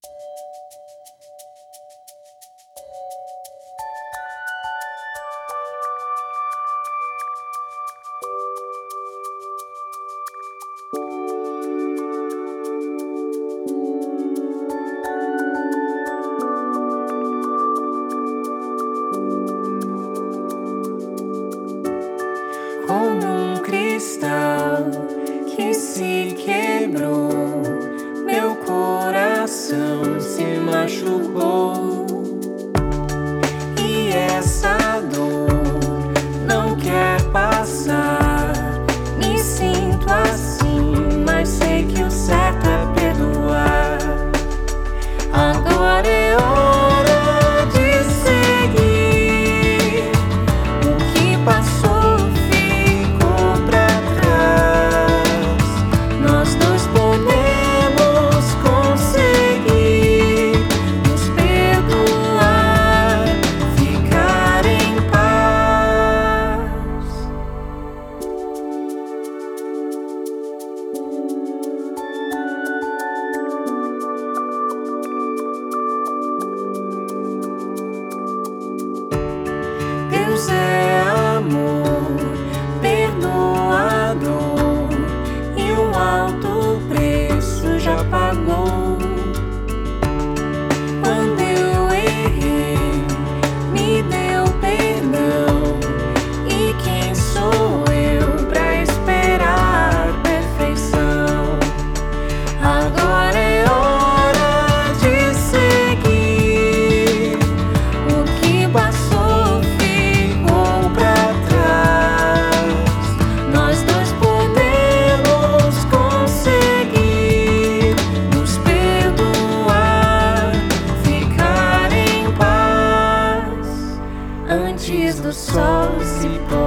Como um cristal que se quebrou, meu coração se machucou. E essa dor não quer passar. Me sinto assim, mas sei que o certo é perdoar. Agora é hora de seguir. O que passou Deus é amor, perdoador, e um alto preço já pagou. Quando eu errei, me deu perdão. E quem sou eu pra esperar perfeição? Agora é hora de seguir. O que passou antes do sol se pôr.